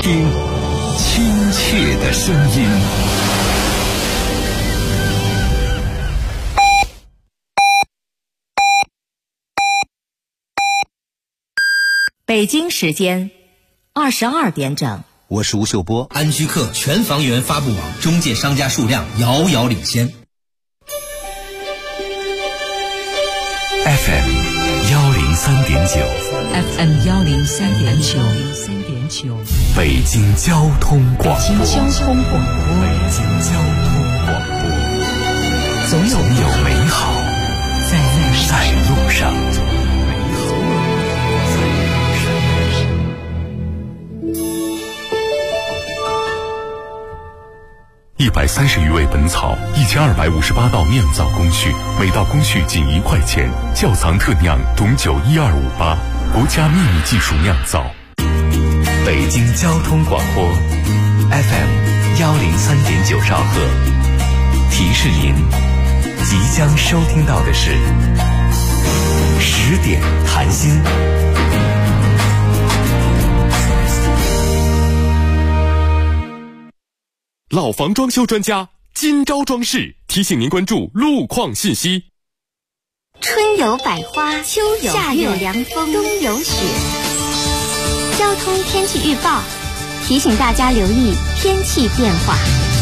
听亲切的声音。 北京时间22点整。 我是吴秀波。 安居客全房源发布网中介商家数量遥遥领先。 FM 103.9 FM 103.9 北京交通广播。 北京交通广播。总有美好在路上。 130余味本草，1258道酿造工序，每道工序仅1块钱。窖藏特酿董酒12588，国家秘密技术酿造。北京交通广播 FM 103.9兆赫，提示您即将收听到的是10点谈心。老房装修专家金招装饰提醒您关注路况信息。 春有百花，秋有夏有凉风，冬有雪。交通天气预报提醒大家留意天气变化。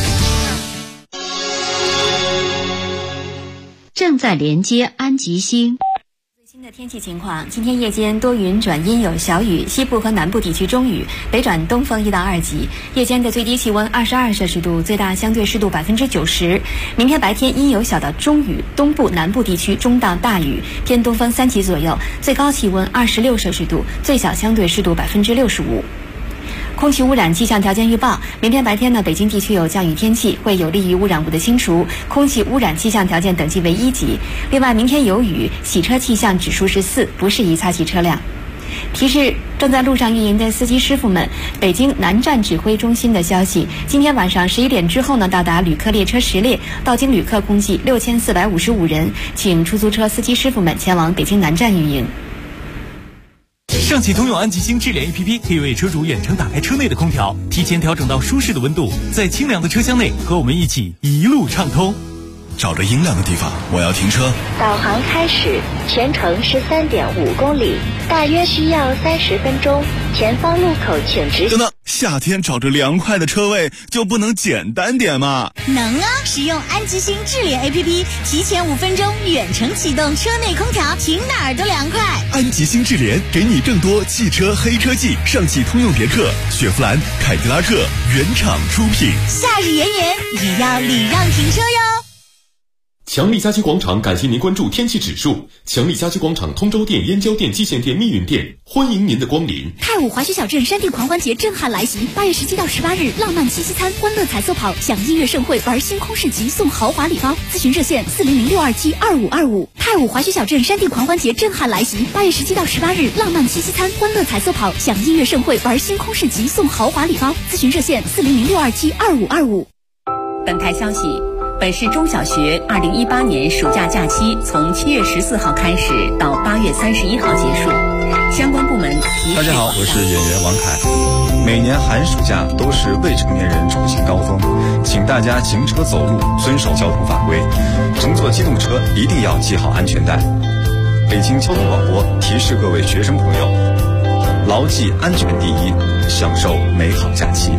正在连接安吉星。 最新的天气情况，今天夜间多云转阴有小雨，西部和南部地区中雨，北转东风1到2级。夜间的最低气温22摄氏度，最大相对湿度90%。明天白天阴有小到中雨，东部南部地区中到大雨，偏东风3级左右，最高气温26摄氏度，最小相对湿度65%。空气污染气象条件预报，明天白天呢，北京地区有降雨天气，会有利于污染物的清除，空气污染气象条件等级为1级。另外，明天有雨，洗车气象指数是4，不适宜擦洗车辆。提示正在路上运营的司机师傅们，北京南站指挥中心的消息，今天晚上11点之后呢，到达旅客列车10列，到京旅客共计6455人，请出租车司机师傅们前往北京南站运营。 上汽通用安吉星智联 APP 可以为车主远程打开车内的空调，提前调整到舒适的温度，在清凉的车厢内和我们一起一路畅通。 找着阴凉的地方，我要停车。 导航开始，全程13.5公里，大约需要30分钟。前方路口请直行。 等等，夏天找着凉快的车位就不能简单点吗？ 能啊！使用安吉星智联 APP， 提前5分钟远程启动车内空调，停哪儿都凉快。 安吉星智联给你更多汽车黑科技，上汽通用别克、雪佛兰、凯迪拉克原厂出品。 夏日炎炎，也要礼让停车哟。 强力家居广场感谢您关注天气指数。强力家居广场通州店、燕郊店、蓟县店、密云店，欢迎您的光临。 太武滑雪小镇山地狂欢节震撼来袭，8月17到18日，浪漫七夕餐、欢乐彩色跑，享音乐盛会，玩星空市集，送豪华礼包。咨询热线400-627-2525。太武滑雪小镇山地狂欢节震撼来袭，8月17到18日，浪漫七夕餐、欢乐彩色跑，享音乐盛会，玩星空市集，送豪华礼包。咨询热线400-627-2525。 本台消息。本市中小学2018年暑假假期从7月14号开始到8月31号结束，相关部门提示。 大家好，我是演员王凯。每年寒暑假都是未成年人出行高峰，请大家行车走路遵守交通法规，乘坐机动车一定要系好安全带。北京交通广播提示各位学生朋友，牢记安全第一，享受美好假期。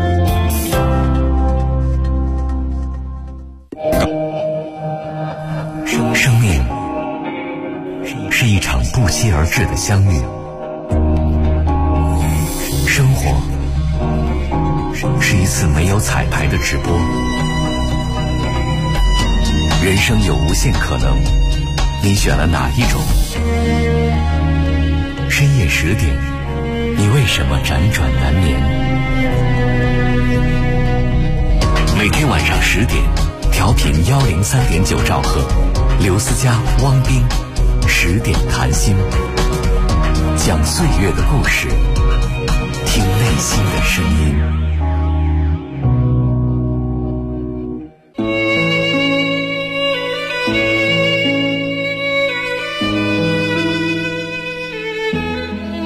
生命是一场不期而至的相遇，生活是一次没有彩排的直播，人生有无限可能，你选了哪一种？深夜10点，你为什么辗转难眠？每天晚上10点，调频103.9兆赫，刘思佳、汪斌10点谈心，讲岁月的故事，听内心的声音。 正月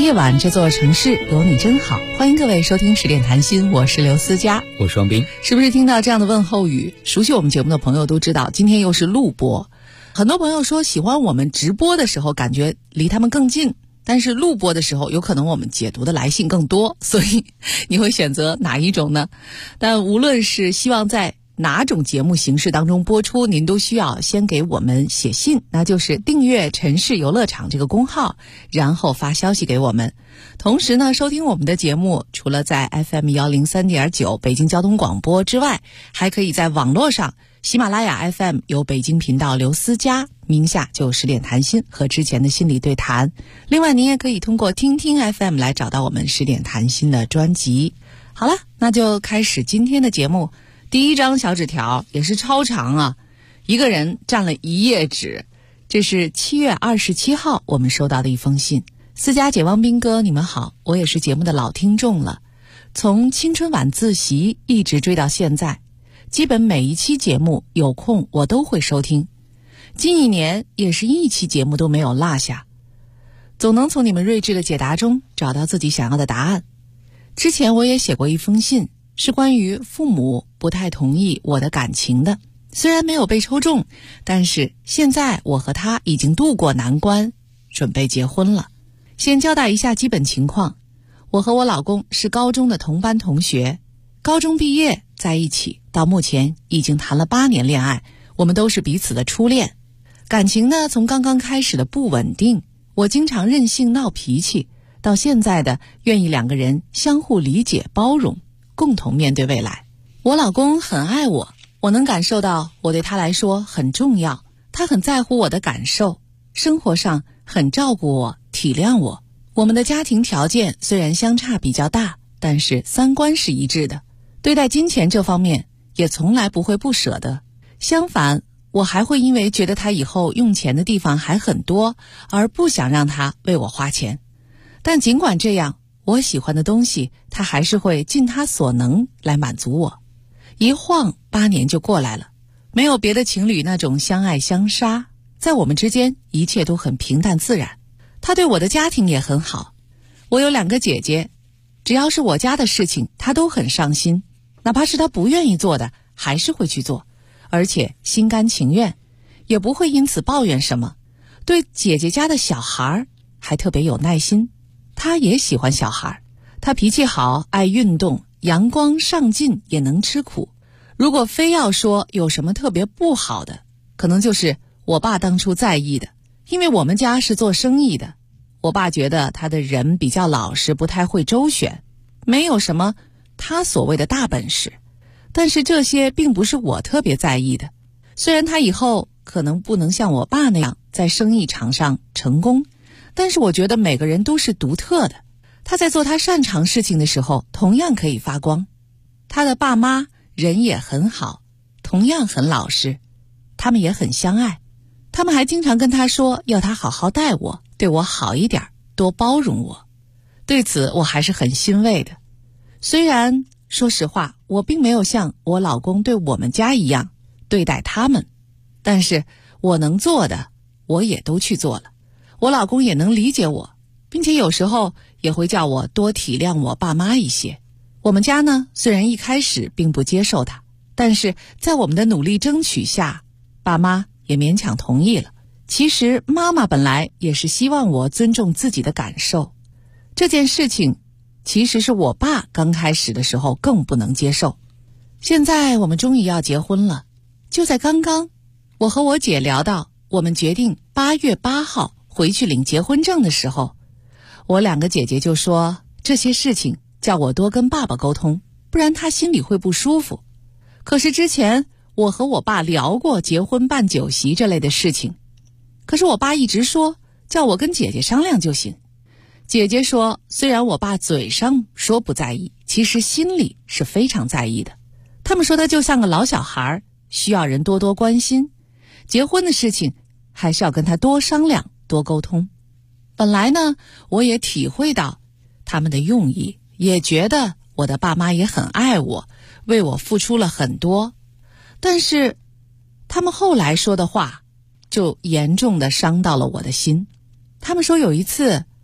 夜晚这座城市有你真好，欢迎各位收听10点谈心，我是刘思佳， 我是王斌。 是不是听到这样的问候语，熟悉我们节目的朋友都知道今天又是录播。很多朋友说喜欢我们直播的时候感觉离他们更近，但是录播的时候有可能我们解读的来信更多，所以你会选择哪一种呢？但无论是希望在哪种节目形式当中播出，您都需要先给我们写信，那就是订阅城市游乐场这个公号，然后发消息给我们。同时呢，收听我们的节目除了在 FM 103.9 北京交通广播之外，还可以在网络上喜马拉雅 FM 有北京频道刘思佳，名下就有10点谈心和之前的心理对谈。另外您也可以通过听听 FM 来找到我们10点谈心的专辑。好了，那就开始今天的节目。第一张小纸条也是超长啊，一个人占了1页纸。这是7月27号我们收到的一封信。思佳姐、汪斌哥，你们好，我也是节目的老听众了，从青春晚自习一直追到现在，基本每一期节目有空我都会收听，近1年也是一期节目都没有落下，总能从你们睿智的解答中找到自己想要的答案。之前我也写过一封信，是关于父母不太同意我的感情的，虽然没有被抽中，但是现在我和他已经度过难关，准备结婚了。先交代一下基本情况，我和我老公是高中的同班同学，高中毕业在一起，到目前已经谈了8年恋爱，我们都是彼此的初恋。感情呢，从刚刚开始的不稳定，我经常任性闹脾气，到现在的愿意2个人相互理解包容，共同面对未来。我老公很爱我，我能感受到我对他来说很重要，他很在乎我的感受，生活上很照顾我，体谅我。我们的家庭条件虽然相差比较大，但是3观是一致的，对待金钱这方面也从来不会不舍得。相反，我还会因为觉得他以后用钱的地方还很多，而不想让他为我花钱。但尽管这样，我喜欢的东西他还是会尽他所能来满足我。一晃8年就过来了，没有别的情侣那种相爱相杀，在我们之间一切都很平淡自然。他对我的家庭也很好，我有2个姐姐，只要是我家的事情他都很上心，哪怕是他不愿意做的还是会去做，而且心甘情愿，也不会因此抱怨什么。对姐姐家的小孩还特别有耐心，他也喜欢小孩，他脾气好，爱运动，阳光上进，也能吃苦。如果非要说有什么特别不好的，可能就是我爸当初在意的。因为我们家是做生意的，我爸觉得他的人比较老实，不太会周旋，没有什么他所谓的大本事。但是这些并不是我特别在意的。虽然他以后可能不能像我爸那样在生意场上成功，但是我觉得每个人都是独特的，他在做他擅长事情的时候同样可以发光。他的爸妈人也很好，同样很老实，他们也很相爱，他们还经常跟他说要他好好待我，对我好一点，多包容我。对此我还是很欣慰的。虽然说实话，我并没有像我老公对我们家一样对待他们，但是我能做的我也都去做了。我老公也能理解我，并且有时候也会叫我多体谅我爸妈一些。我们家呢，虽然一开始并不接受他，但是在我们的努力争取下，爸妈也勉强同意了。其实妈妈本来也是希望我尊重自己的感受，这件事情其实是我爸刚开始的时候更不能接受。现在我们终于要结婚了，就在刚刚，我和我姐聊到我们决定8月8号回去领结婚证的时候，我2个姐姐就说这些事情叫我多跟爸爸沟通，不然他心里会不舒服。可是之前我和我爸聊过结婚办酒席这类的事情，可是我爸一直说叫我跟姐姐商量就行。姐姐说，虽然我爸嘴上说不在意，其实心里是非常在意的。他们说他就像个老小孩，需要人多多关心，结婚的事情还是要跟他多商量多沟通。本来呢，我也体会到他们的用意，也觉得我的爸妈也很爱我，为我付出了很多，但是他们后来说的话就严重的伤到了我的心。他们说有一次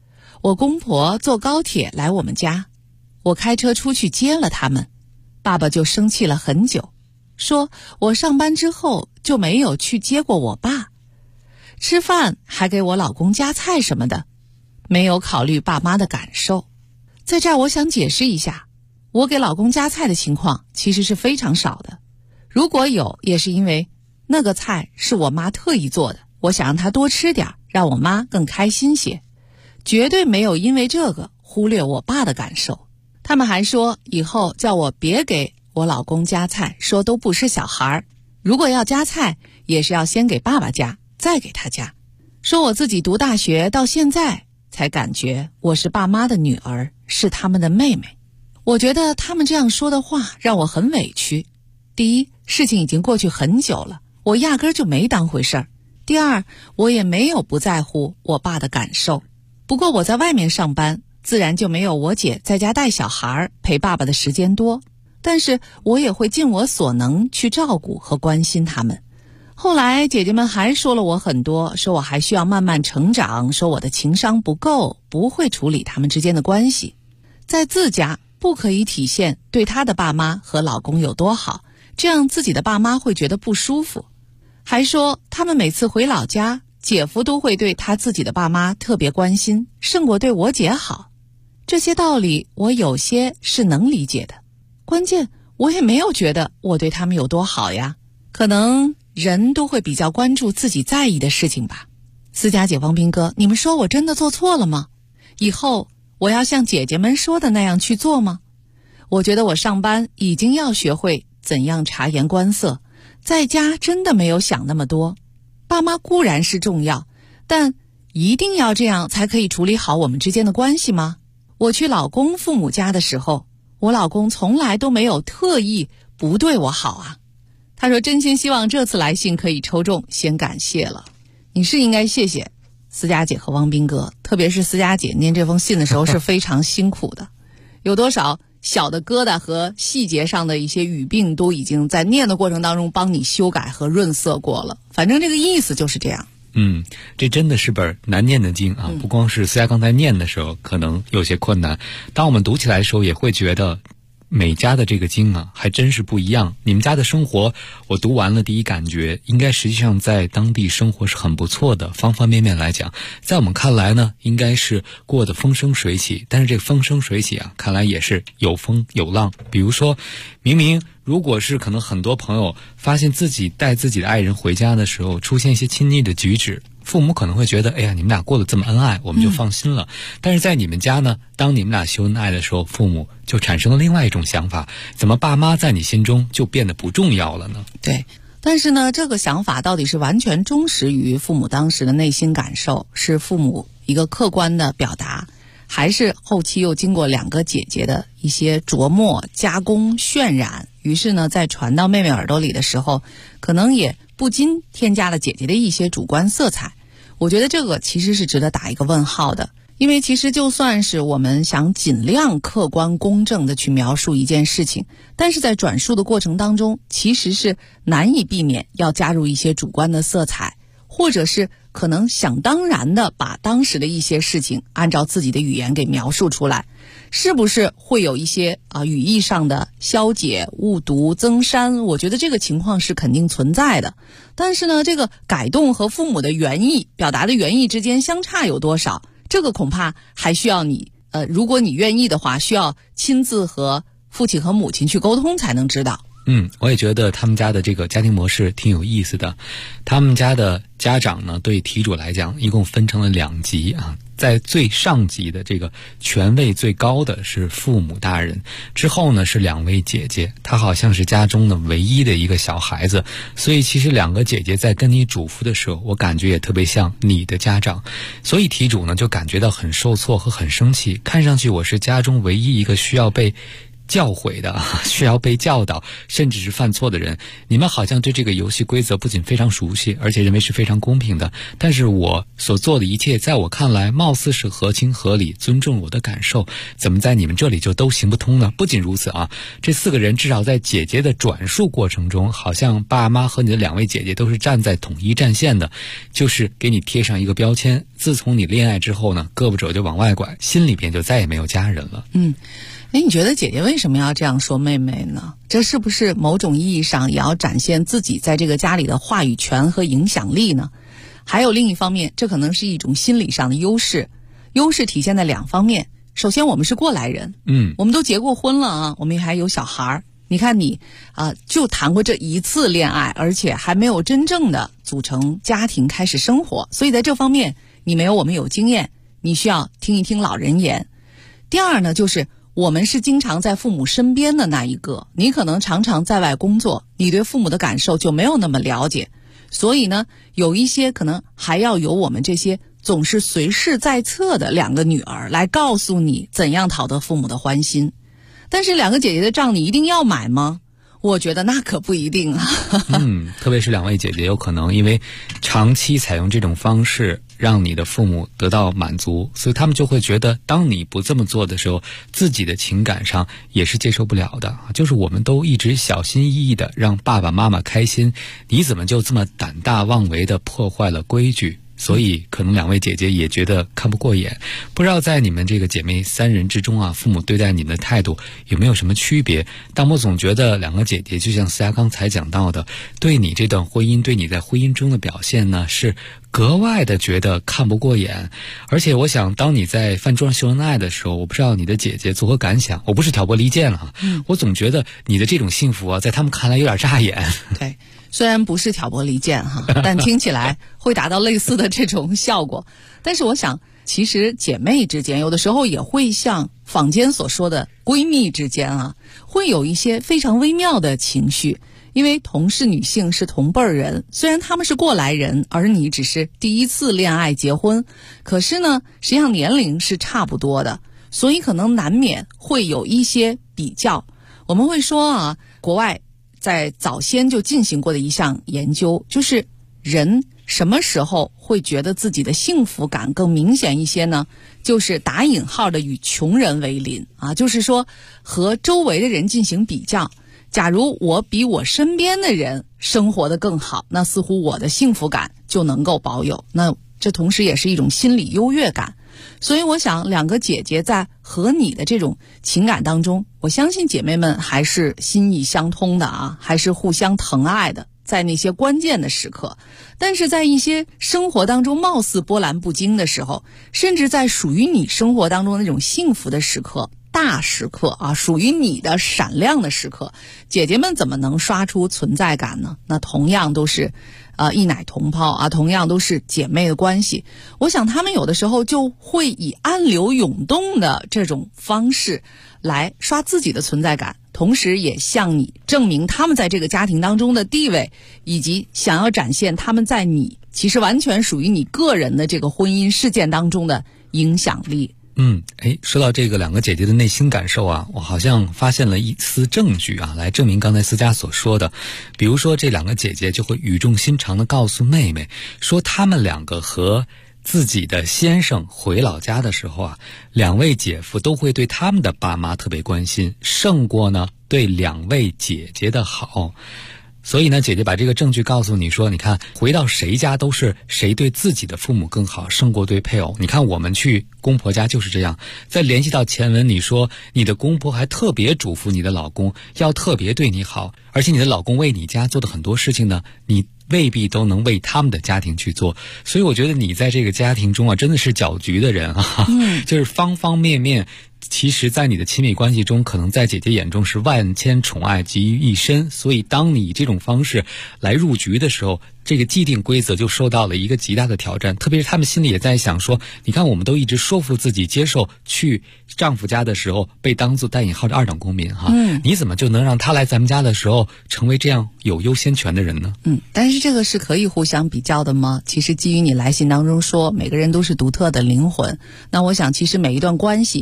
我公婆坐高铁来我们家，我开车出去接了他们，爸爸就生气了很久，说我上班之后就没有去接过我爸，吃饭还给我老公夹菜什么的，没有考虑爸妈的感受。在这儿我想解释一下，我给老公夹菜的情况其实是非常少的，如果有也是因为那个菜是我妈特意做的，我想让她多吃点，让我妈更开心些，绝对没有因为这个忽略我爸的感受。他们还说以后叫我别给我老公夹菜，说都不是小孩，如果要夹菜也是要先给爸爸夹，再给他夹。说我自己读大学到现在才感觉我是爸妈的女儿，是他们的妹妹。我觉得他们这样说的话让我很委屈。第一，事情已经过去很久了，我压根就没当回事儿。第二，我也没有不在乎我爸的感受。不过我在外面上班，自然就没有我姐在家带小孩陪爸爸的时间多，但是我也会尽我所能去照顾和关心他们。后来姐姐们还说了我很多，说我还需要慢慢成长，说我的情商不够，不会处理他们之间的关系，在自家不可以体现对他的爸妈和老公有多好，这样自己的爸妈会觉得不舒服。还说他们每次回老家，姐夫都会对他自己的爸妈特别关心，胜过对我姐好。这些道理我有些是能理解的，关键我也没有觉得我对他们有多好呀。可能人都会比较关注自己在意的事情吧。思佳姐、王斌哥，你们说我真的做错了吗？以后我要像姐姐们说的那样去做吗？我觉得我上班已经要学会怎样察言观色，在家真的没有想那么多。爸妈固然是重要，但一定要这样才可以处理好我们之间的关系吗？我去老公父母家的时候，我老公从来都没有特意不对我好啊。他说真心希望这次来信可以抽中，先感谢了。你是应该谢谢思佳姐和汪斌哥，特别是思佳姐念这封信的时候是非常辛苦的，有多少小的疙瘩和细节上的一些语病都已经在念的过程当中帮你修改和润色过了，反正这个意思就是这样。 这真的是本难念的经啊！不光是思佳刚才念的时候可能有些困难，当我们读起来的时候也会觉得每家的这个经啊还真是不一样。你们家的生活我读完了，第一感觉应该实际上在当地生活是很不错的，方方面面来讲在我们看来呢应该是过得风生水起，但是这个风生水起啊看来也是有风有浪。比如说明明如果是可能很多朋友发现自己带自己的爱人回家的时候出现一些亲昵的举止，父母可能会觉得哎呀你们俩过得这么恩爱，我们就放心了。但是在你们家呢，当你们俩秀恩爱的时候，父母就产生了另外一种想法，怎么爸妈在你心中就变得不重要了呢？ 对，但是呢这个想法到底是完全忠实于父母当时的内心感受，是父母一个客观的表达，还是后期又经过两个姐姐的一些琢磨加工渲染，于是呢在传到妹妹耳朵里的时候可能也不禁添加了姐姐的一些主观色彩。我觉得这个其实是值得打一个问号的，因为其实就算是我们想尽量客观公正的去描述一件事情，但是在转述的过程当中其实是难以避免要加入一些主观的色彩，或者是可能想当然的把当时的一些事情按照自己的语言给描述出来，是不是会有一些语义上的消解、误读、增删？我觉得这个情况是肯定存在的。但是呢，这个改动和父母的原意表达的原意之间相差有多少，这个恐怕还需要你如果你愿意的话，需要亲自和父亲和母亲去沟通才能知道。 我也觉得他们家的这个家庭模式挺有意思的。他们家的家长呢，对题主来讲一共分成了2级啊，在最上级的这个权位最高的是父母大人，之后呢是2位姐姐，她好像是家中的唯一的一个小孩子，所以其实2个姐姐在跟你嘱咐的时候，我感觉也特别像你的家长，所以题主呢就感觉到很受挫和很生气，看上去我是家中唯一一个需要被教诲的，需要被教导，甚至是犯错的人。你们好像对这个游戏规则不仅非常熟悉，而且认为是非常公平的。但是我所做的一切，在我看来，貌似是合情合理，尊重我的感受，怎么在你们这里就都行不通呢？不仅如此啊，这4个人至少在姐姐的转述过程中，好像爸妈和你的2位姐姐都是站在统一战线的，就是给你贴上一个标签。自从你恋爱之后呢，胳膊肘就往外拐，心里边就再也没有家人了。 你觉得姐姐为什么要这样说妹妹呢？这是不是某种意义上也要展现自己在这个家里的话语权和影响力呢？还有另一方面，这可能是一种心理上的优势。优势体现在2方面。首先，我们是过来人，我们都结过婚了啊，我们还有小孩。你看你就谈过这一次恋爱，而且还没有真正的组成家庭开始生活，所以在这方面你没有我们有经验，你需要听一听老人言。第二呢，就是我们是经常在父母身边的那一个，你可能常常在外工作，你对父母的感受就没有那么了解，所以呢，有一些可能还要由我们这些总是随侍在侧的2个女儿来告诉你怎样讨得父母的欢心。但是2个姐姐的账你一定要买吗？我觉得那可不一定啊。 特别是2位姐姐有可能因为长期采用这种方式让你的父母得到满足，所以他们就会觉得当你不这么做的时候，自己的情感上也是接受不了的。就是我们都一直小心翼翼的让爸爸妈妈开心，你怎么就这么胆大妄为的破坏了规矩？所以可能2位姐姐也觉得看不过眼。不知道在你们这个姐妹3人之中啊，父母对待你们的态度有没有什么区别？但我总觉得2个姐姐就像思佳刚才讲到的，对你这段婚姻，对你在婚姻中的表现呢，是格外的觉得看不过眼。而且我想当你在饭桌上秀恩爱的时候，我不知道你的姐姐作何感想。我不是挑拨离间了，我总觉得你的这种幸福啊，在他们看来有点扎眼。 对，虽然不是挑拨离间哈，但听起来会达到类似的这种效果。但是我想，其实姐妹之间有的时候也会像坊间所说的闺蜜之间啊，会有一些非常微妙的情绪。因为同是女性，是同辈人，虽然她们是过来人，而你只是第一次恋爱结婚，可是呢，实际上年龄是差不多的，所以可能难免会有一些比较。我们会说啊，国外在早先就进行过的一项研究，就是人什么时候会觉得自己的幸福感更明显一些呢？就是打引号的与穷人为邻啊，就是说和周围的人进行比较。假如我比我身边的人生活得更好，那似乎我的幸福感就能够保有，那这同时也是一种心理优越感。所以我想2个姐姐在和你的这种情感当中，我相信姐妹们还是心意相通的啊，还是互相疼爱的，在那些关键的时刻。但是在一些生活当中貌似波澜不惊的时候，甚至在属于你生活当中那种幸福的时刻，大时刻啊，属于你的闪亮的时刻，姐姐们怎么能刷出存在感呢？那同样都是一奶同胞啊，同样都是姐妹的关系，我想她们有的时候就会以暗流涌动的这种方式来刷自己的存在感，同时也向你证明她们在这个家庭当中的地位，以及想要展现她们在你其实完全属于你个人的这个婚姻事件当中的影响力。 说到这个2个姐姐的内心感受啊，我好像发现了一丝证据啊，来证明刚才思佳所说的。比如说这2个姐姐就会语重心长地告诉妹妹，说她们2个和自己的先生回老家的时候啊，2位姐夫都会对他们的爸妈特别关心，胜过呢对2位姐姐的好。所以呢，姐姐把这个证据告诉你说，你看回到谁家都是谁对自己的父母更好，胜过对配偶。你看我们去公婆家就是这样。再联系到前文，你说你的公婆还特别嘱咐你的老公要特别对你好，而且你的老公为你家做的很多事情呢，你未必都能为他们的家庭去做。所以我觉得你在这个家庭中啊，真的是搅局的人啊，就是方方面面。其实在你的亲密关系中，可能在姐姐眼中是万千宠爱集于一身，所以当你以这种方式来入局的时候，这个既定规则就受到了一个极大的挑战。特别是他们心里也在想说，你看我们都一直说服自己接受去丈夫家的时候被当作带引号的2等公民哈，你怎么就能让他来咱们家的时候成为这样有优先权的人呢？ 但是这个是可以互相比较的吗？其实基于你来信当中说每个人都是独特的灵魂，那我想其实每一段关系也都有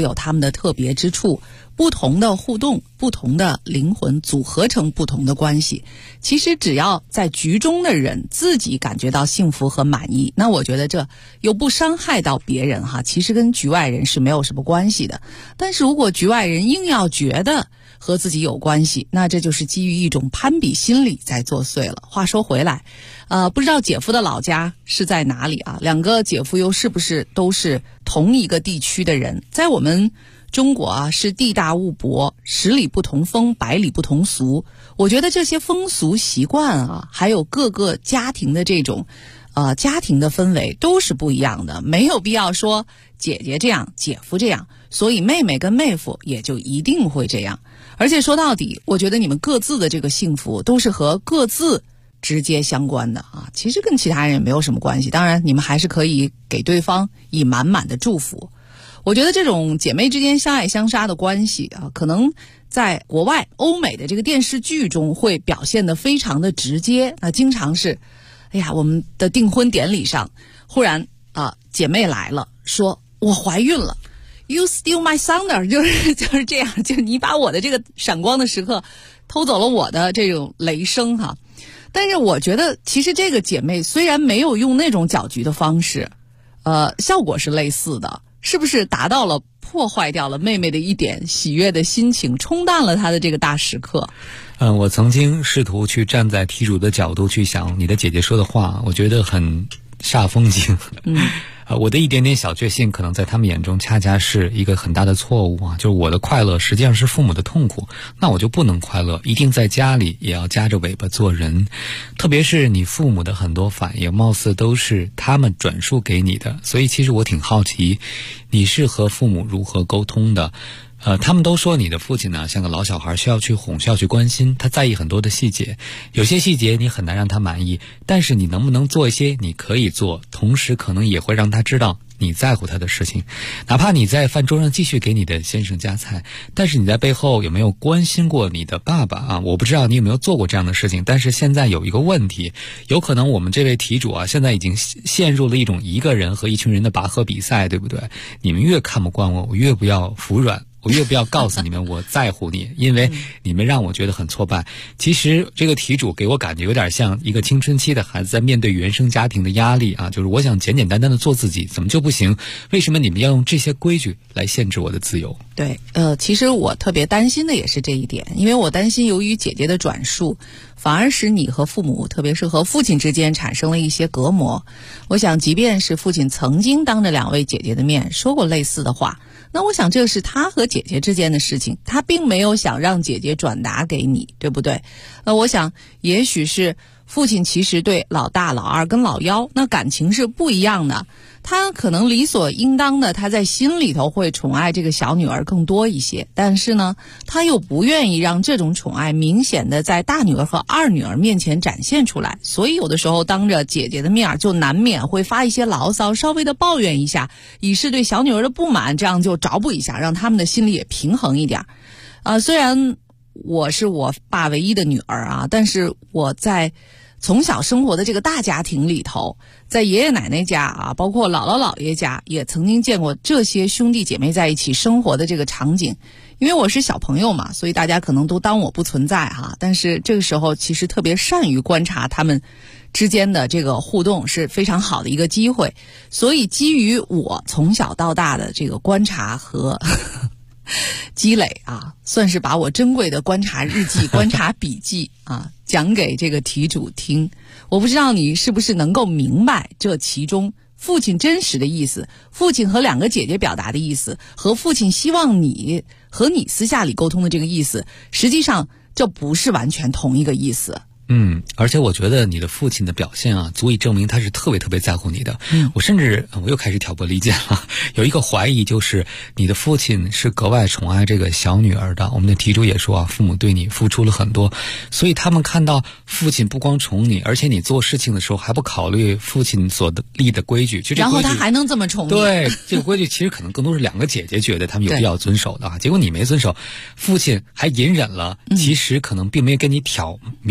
有他们的特别之处，不同的互动，不同的灵魂组合成不同的关系。其实只要在局中的人自己感觉到幸福和满意，那我觉得这又不伤害到别人哈，其实跟局外人是没有什么关系的。但是如果局外人硬要觉得和自己有关系，那这就是基于一种攀比心理在作祟了。话说回来，不知道姐夫的老家是在哪里啊？两个姐夫又是不是都是同一个地区的人？在我们中国啊，是地大物博，十里不同风，百里不同俗。我觉得这些风俗习惯啊，还有各个家庭的这种家庭的氛围都是不一样的，没有必要说姐姐这样，姐夫这样，所以妹妹跟妹夫也就一定会这样。而且说到底，我觉得你们各自的这个幸福都是和各自直接相关的啊，其实跟其他人也没有什么关系。当然，你们还是可以给对方以满满的祝福。我觉得这种姐妹之间相爱相杀的关系啊，可能在国外欧美的这个电视剧中会表现得非常的直接。那经常是，哎呀，我们的订婚典礼上，忽然姐妹来了，说我怀孕了。You steal my thunder， 就是这样，就你把我的这个闪光的时刻偷走了我的这种雷声哈。但是我觉得其实这个姐妹虽然没有用那种搅局的方式，效果是类似的，是不是达到了破坏掉了妹妹的一点喜悦的心情，冲淡了她的这个大时刻？ 我曾经试图去站在题主的角度去想你的姐姐说的话，我觉得很煞风景。我的一点点小确幸可能在他们眼中恰恰是一个很大的错误啊，就是我的快乐实际上是父母的痛苦，那我就不能快乐，一定在家里也要夹着尾巴做人。特别是你父母的很多反应貌似都是他们转述给你的，所以其实我挺好奇你是和父母如何沟通的。他们都说你的父亲呢像个老小孩，需要去哄，需要去关心，他在意很多的细节，有些细节你很难让他满意，但是你能不能做一些你可以做，同时可能也会让他知道你在乎他的事情。哪怕你在饭桌上继续给你的先生夹菜，但是你在背后有没有关心过你的爸爸啊？我不知道你有没有做过这样的事情，但是现在有一个问题，有可能我们这位题主啊，现在已经陷入了一种一个人和一群人的拔河比赛，对不对？你们越看不惯我，我越不要服软，我越不要告诉你们我在乎你，因为你们让我觉得很挫败。其实这个题主给我感觉有点像一个青春期的孩子在面对原生家庭的压力啊，就是我想简简单单的做自己，怎么就不行？为什么你们要用这些规矩来限制我的自由？ 对，其实我特别担心的也是这一点，因为我担心由于姐姐的转述，反而使你和父母，特别是和父亲之间产生了一些隔膜。我想即便是父亲曾经当着两位姐姐的面说过类似的话，那我想这是他和姐姐之间的事情，他并没有想让姐姐转达给你，对不对？我想也许是父亲其实对老大、老二跟老幺那感情是不一样的，他可能理所应当的他在心里头会宠爱这个小女儿更多一些，但是呢他又不愿意让这种宠爱明显的在大女儿和二女儿面前展现出来，所以有的时候当着姐姐的面就难免会发一些牢骚，稍微的抱怨一下，以示对小女儿的不满，这样就找补一下，让他们的心里也平衡一点。虽然我是我爸唯一的女儿啊，但是我在从小生活的这个大家庭里头，在爷爷奶奶家啊，包括姥姥姥爷家，也曾经见过这些兄弟姐妹在一起生活的这个场景。因为我是小朋友嘛，所以大家可能都当我不存在哈。但是这个时候其实特别善于观察他们之间的这个互动，是非常好的一个机会。所以基于我从小到大的这个观察和积累啊，算是把我珍贵的观察日记、观察笔记啊讲给这个题主听。我不知道你是不是能够明白这其中父亲真实的意思，父亲和两个姐姐表达的意思，和父亲希望你和你私下里沟通的这个意思，实际上这不是完全同一个意思。 而且我觉得你的父亲的表现啊，足以证明他是特别特别在乎你的。我甚至我又开始挑拨离间了，有一个怀疑就是你的父亲是格外宠爱这个小女儿的。我们的题主也说啊，父母对你付出了很多，所以他们看到父亲不光宠你，而且你做事情的时候还不考虑父亲所立的规矩， 然后他还能这么宠你。 对，这个规矩其实可能更多是两个姐姐觉得他们有必要遵守的啊，结果你没遵守，父亲还隐忍了，其实可能并没有跟你挑明他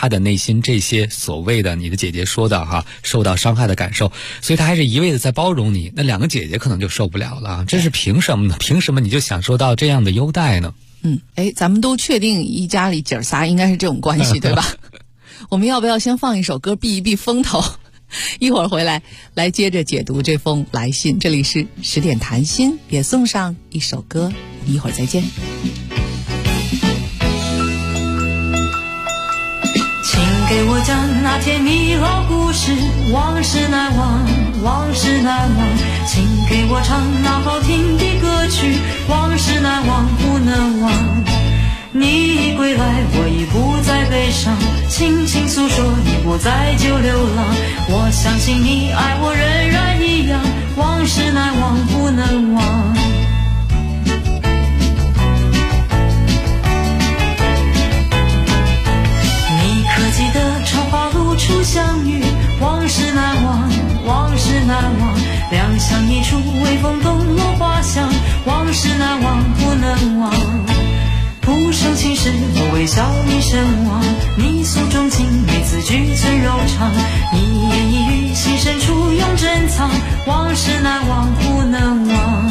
他的内心这些所谓的你的姐姐说的受到伤害的感受，所以他还是一味的在包容你，那两个姐姐可能就受不了了。这是凭什么呢？凭什么你就享受到这样的优待呢？ 咱们都确定一家里姐儿仨应该是这种关系对吧？我们要不要先放一首歌避一避风头？一会儿回来接着解读这封来信。这里是10点谈心，也送上一首歌，一会儿再见。 请给我讲那甜蜜老故事，往事难忘，往事难忘。请给我唱那好听的歌曲，往事难忘，不能忘。你已归来，我已不再悲伤，轻轻诉说，你不再就流浪。我相信你爱我仍然一样，往事难忘，不能忘。你可记得长花路初相遇，往事难忘，往事难忘。两相一处，微风动落花香，往事难忘，不能忘。不生情时，我微笑你身亡，你诉衷情，每字句尊柔肠，一言一语，心深处永珍藏，往事难忘，不能忘。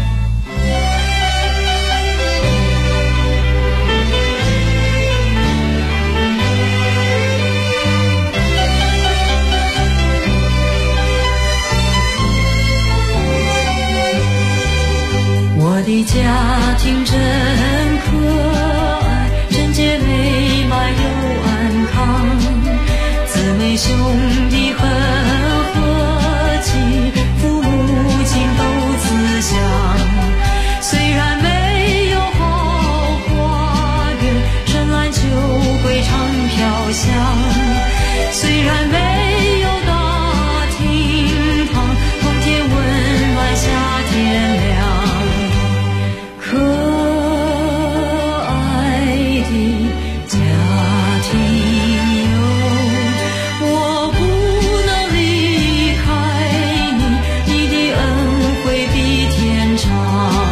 我的家庭真可爱，贞洁美满又安康，姊妹兄弟很和气，父母亲都慈祥。虽然没有豪华园，春兰秋桂常飘香，虽然没有大厅堂，冬天温暖夏天凉。可爱的家庭哟，我不能离开你，你的恩惠比天长。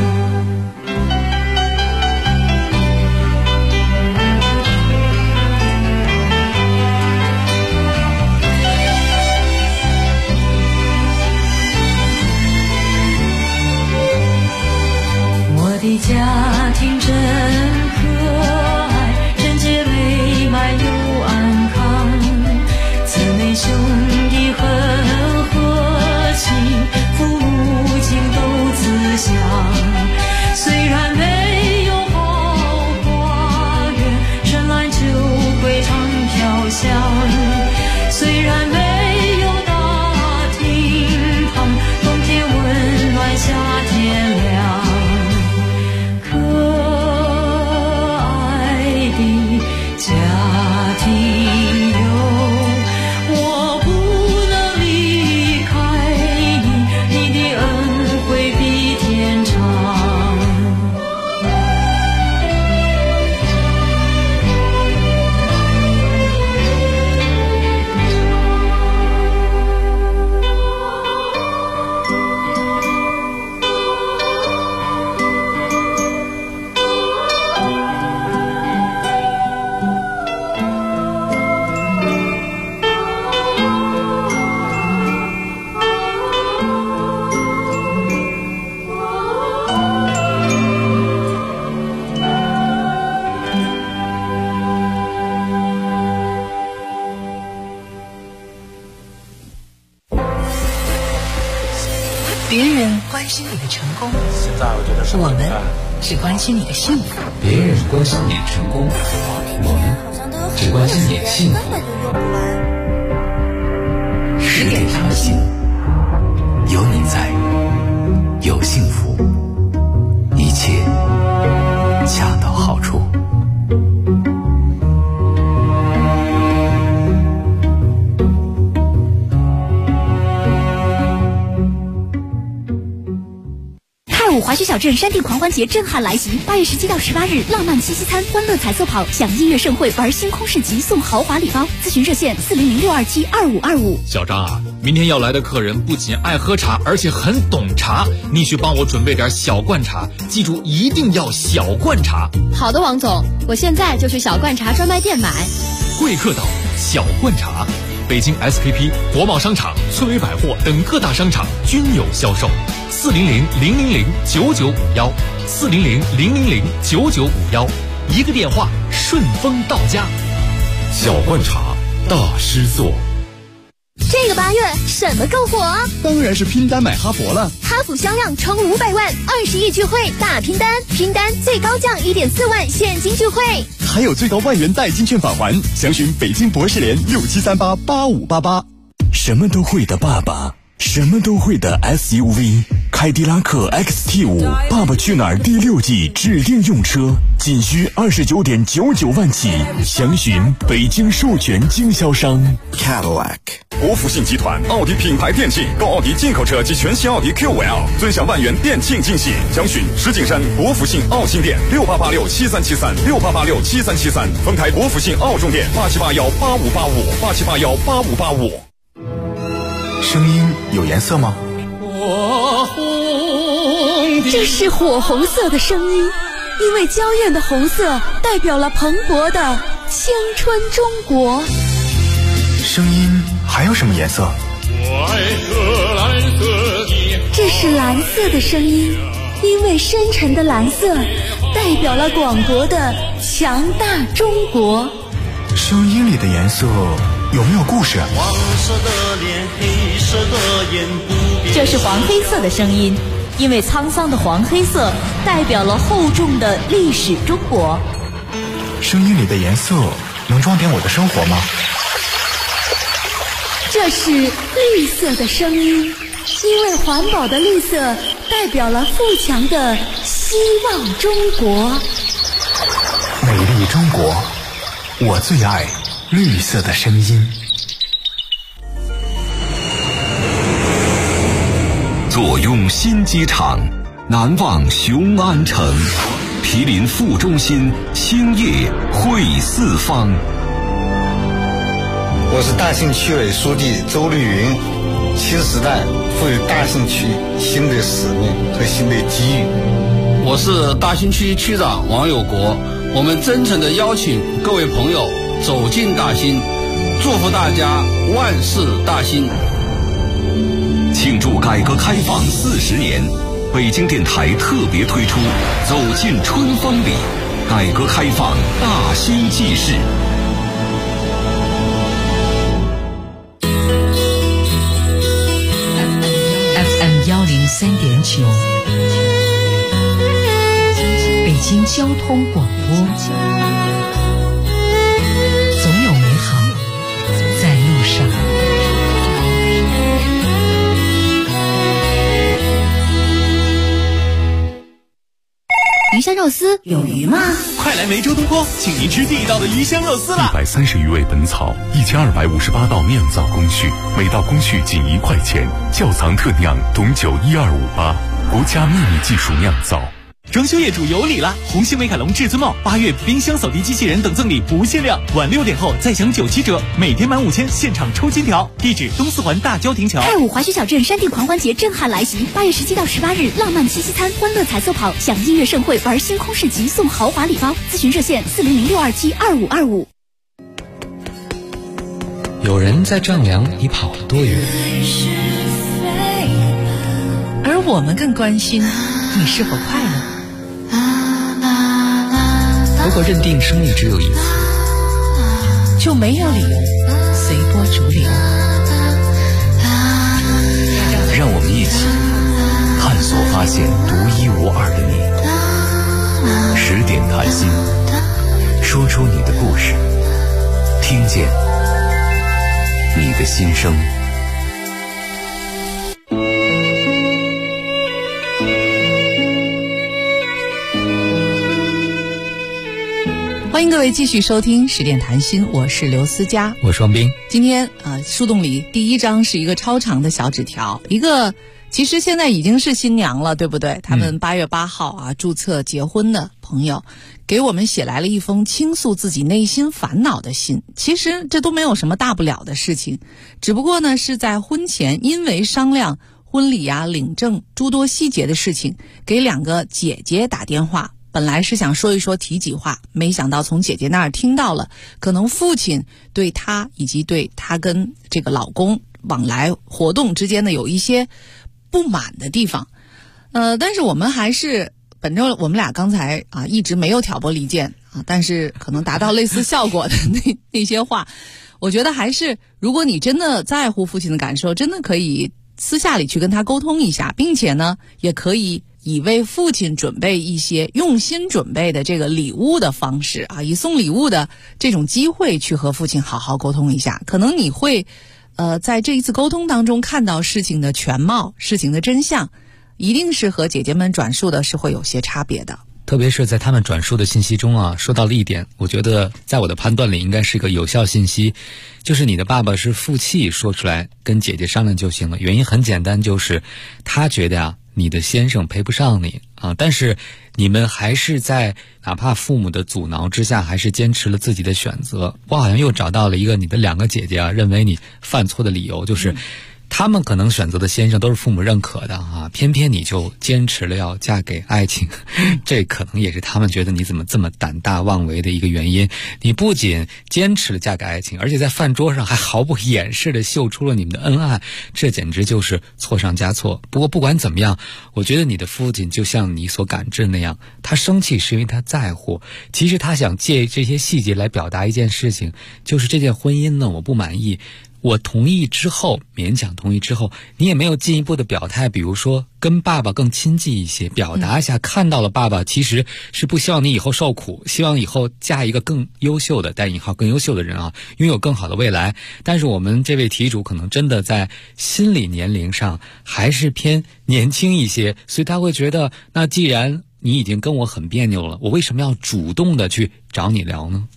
我的家庭真可爱，贞洁美满又安康，姊妹兄弟很和气，父母亲都慈祥。虽然没有豪华园，春兰秋桂常飘香，虽然没有大厅堂，冬天温暖夏天凉。可爱的家庭哟，我不能离开你，你的恩惠比天长。 别人关心你的成功，现在我觉得我们只关心你的幸福。 别人关心你的成功，我们只关心你的幸福。 10点谈心，有你在，有幸福，一切恰到好处。 滑雪小镇山地狂欢节震撼来袭，8月17到18日，浪漫七夕餐、欢乐彩色跑、享音乐盛会、玩星空市集、送豪华礼包。咨询热线400-627-2525。 小张啊，明天要来的客人不仅爱喝茶，而且很懂茶，你去帮我准备点小罐茶，记住一定要小罐茶。 好的，王总，我现在就去小罐茶专卖店买。 贵客岛小罐茶，北京 SKP、国贸商场、村委百货等各大商场均有销售。400-000-9951，400-000-9951，一个电话顺丰到家。 小罐茶大师座。 这个8月什么更火？ 当然是拼单买哈佛了。 哈弗销量冲500万，20亿聚会大拼单，拼单最高降1.4万现金聚会， 还有最高1万元代金券返还。详询北京博士联67388588。 什么都会的爸爸，什么都会的 SUV， 凯迪拉克 XT5 爸爸去哪儿第6季指定用车，仅需29.99万起，详询北京授权经销商 Cadillac。 国福信集团奥迪品牌电器，购奥迪进口车及全新奥迪 Q5L， 尊享1万元电庆惊喜。详询石景山国福信奥新店68867373，68867373，丰台国福信奥中店87818585，87818585。 声音有颜色吗？ 这是火红色的声音，因为娇艳的红色代表了蓬勃的青春中国。 声音还有什么颜色？ 这是蓝色的声音，因为深沉的蓝色代表了广博的强大中国。 声音里的颜色有没有故事？ 黄色的脸，黑色的眼，不变。 这是黄黑色的声音，因为沧桑的黄黑色代表了厚重的历史中国。 声音里的颜色能装点我的生活吗？ 这是绿色的声音，因为环保的绿色代表了富强的希望中国。 美丽中国，我最爱绿色的声音。 坐拥新机场，难忘雄安城，毗邻副中心，兴业汇四方。 我是大兴区委书记周绿云，新时代赋予大兴区新的使命和新的机遇。 我是大兴区区长王有国，我们真诚地邀请各位朋友走进大兴，祝福大家万事大兴。 庆祝改革开放40年，北京电台特别推出《走进春风里》，改革开放大兴纪事。 103.9，北京交通广播，总有美好在路上。 鱼香肉丝有鱼吗？ 快来梅州东坡，请您吃地道的鱼香肉丝啦 ！130余味本草，1258道酿造工序，每道工序仅1块钱，窖藏特酿董酒12588，国家秘密技术酿造。 装修业主有礼啦！红星美凯龙至尊帽8月冰箱扫地机器人等赠礼不限量，晚6点后再享97折，每天满5000现场抽金条。地址东四环大郊亭桥。 太武华胥小镇山地狂欢节震撼来袭，8月17到18日，浪漫七夕餐、欢乐彩色跑，享音乐盛会，玩星空市集，送豪华礼包。咨询热线400-627-2525。 有人在丈量你跑了多远， 而我们更关心你是否快乐。 如果认定生命只有一次， 就没有理由随波逐流。 让我们一起探索发现独一无二的你。10点谈心，说出你的故事，听见你的心声。 欢迎各位继续收听10点谈心，我是刘思佳， 我双冰。 今天树洞里第一张是一个超长的小纸条，一个其实现在已经是新娘了，对不对？他们8月8号注册结婚的朋友给我们写来了一封倾诉自己内心烦恼的信。其实这都没有什么大不了的事情，只不过呢是在婚前因为商量婚礼领证诸多细节的事情，给2个姐姐打电话。 本来是想说一说体己话，没想到从姐姐那儿听到了可能父亲对她以及对她跟这个老公往来活动之间的有一些不满的地方。但是我们还是本着我们俩刚才一直没有挑拨离间但是可能达到类似效果的那些话，我觉得还是如果你真的在乎父亲的感受，真的可以私下里去跟他沟通一下，并且呢也可以以为父亲准备一些用心准备的这个礼物的方式以送礼物的这种机会去和父亲好好沟通一下，可能你会在这一次沟通当中看到事情的全貌，事情的真相一定是和姐姐们转述的是会有些差别的。 特别是在他们转述的信息中说到了一点，我觉得在我的判断里应该是个有效信息，就是你的爸爸是负气说出来跟姐姐商量就行了。原因很简单，就是他觉得你的先生配不上你但是你们还是在哪怕父母的阻挠之下，还是坚持了自己的选择。我好像又找到了一个你的2个姐姐认为你犯错的理由，就是他们可能选择的先生都是父母认可的偏偏你就坚持了要嫁给爱情，这可能也是他们觉得你怎么这么胆大妄为的一个原因。你不仅坚持了嫁给爱情，而且在饭桌上还毫不掩饰地秀出了你们的恩爱，这简直就是错上加错。不过不管怎么样，我觉得你的父亲就像你所感知那样，他生气是因为他在乎，其实他想借这些细节来表达一件事情，就是这件婚姻呢我不满意，我同意之后，勉强同意之后，你也没有进一步的表态，比如说跟爸爸更亲近一些，表达一下看到了爸爸其实是不希望你以后受苦，希望以后嫁一个更优秀的带引号更优秀的人拥有更好的未来。但是我们这位题主可能真的在心理年龄上还是偏年轻一些，所以他会觉得那既然你已经跟我很别扭了，我为什么要主动的去找你聊呢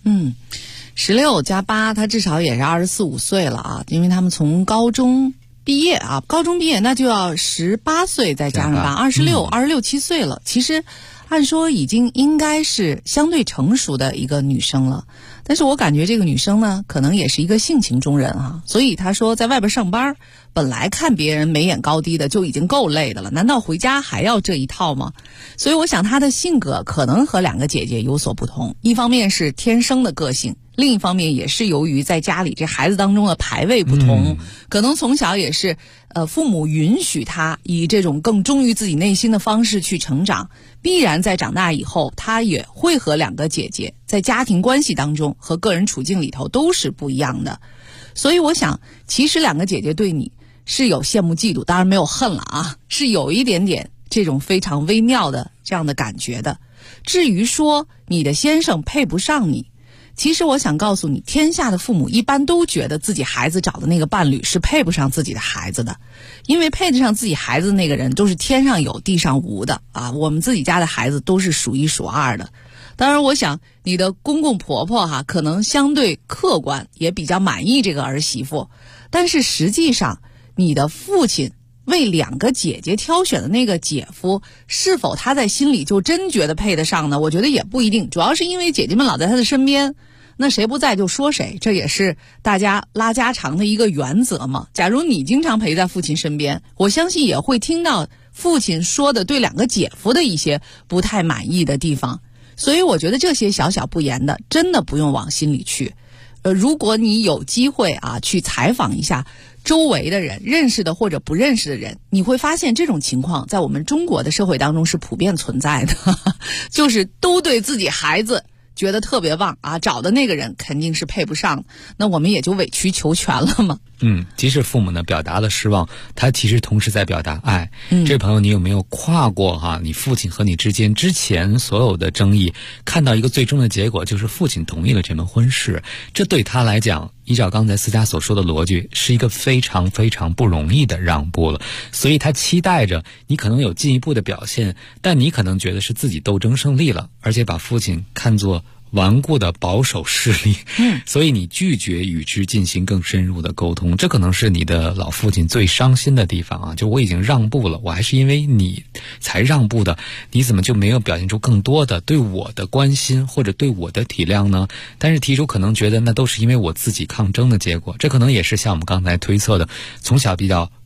？16加8，他至少也是24、25岁了因为他们从高中毕业高中毕业那就要18岁再加上26、26、7岁了。其实按说已经应该是相对成熟的一个女生了，但是我感觉这个女生呢，可能也是一个性情中人所以她说在外边上班，本来看别人眉眼高低的就已经够累的了，难道回家还要这一套吗？所以我想她的性格可能和2个姐姐有所不同，一方面是天生的个性，另一方面也是由于在家里这孩子当中的排位不同，可能从小也是父母允许他以这种更忠于自己内心的方式去成长，必然在长大以后他也会和2个姐姐在家庭关系当中和个人处境里头都是不一样的。所以我想其实2个姐姐对你是有羡慕嫉妒，当然没有恨了是有一点点这种非常微妙的这样的感觉的。至于说你的先生配不上你，其实我想告诉你，天下的父母一般都觉得自己孩子找的那个伴侣是配不上自己的孩子的，因为配得上自己孩子的那个人都是天上有地上无的我们自己家的孩子都是数1数2的。当然我想你的公公婆婆可能相对客观，也比较满意这个儿媳妇，但是实际上你的父亲为2个姐姐挑选的那个姐夫，是否他在心里就真觉得配得上呢？我觉得也不一定，主要是因为姐姐们老在他的身边，那谁不在就说谁，这也是大家拉家常的一个原则嘛。假如你经常陪在父亲身边，我相信也会听到父亲说的对2个姐夫的一些不太满意的地方，所以我觉得这些小小不言的真的不用往心里去。如果你有机会去采访一下周围的人，认识的或者不认识的人，你会发现这种情况在我们中国的社会当中是普遍存在的就是都对自己孩子觉得特别棒找的那个人肯定是配不上，那我们也就委曲求全了嘛。 即使父母呢表达了失望，他其实同时在表达爱。这位朋友，你有没有跨过你父亲和你之间之前所有的争议，看到一个最终的结果，就是父亲同意了这门婚事？这对他来讲，依照刚才思佳所说的逻辑，是一个非常非常不容易的让步了。所以他期待着你可能有进一步的表现，但你可能觉得是自己斗争胜利了，而且把父亲看作顽固的保守势力，所以你拒绝与之进行更深入的沟通，这可能是你的老父亲最伤心的地方就我已经让步了，我还是因为你才让步的，你怎么就没有表现出更多的对我的关心或者对我的体谅呢？但是题主可能觉得那都是因为我自己抗争的结果，这可能也是像我们刚才推测的，从小比较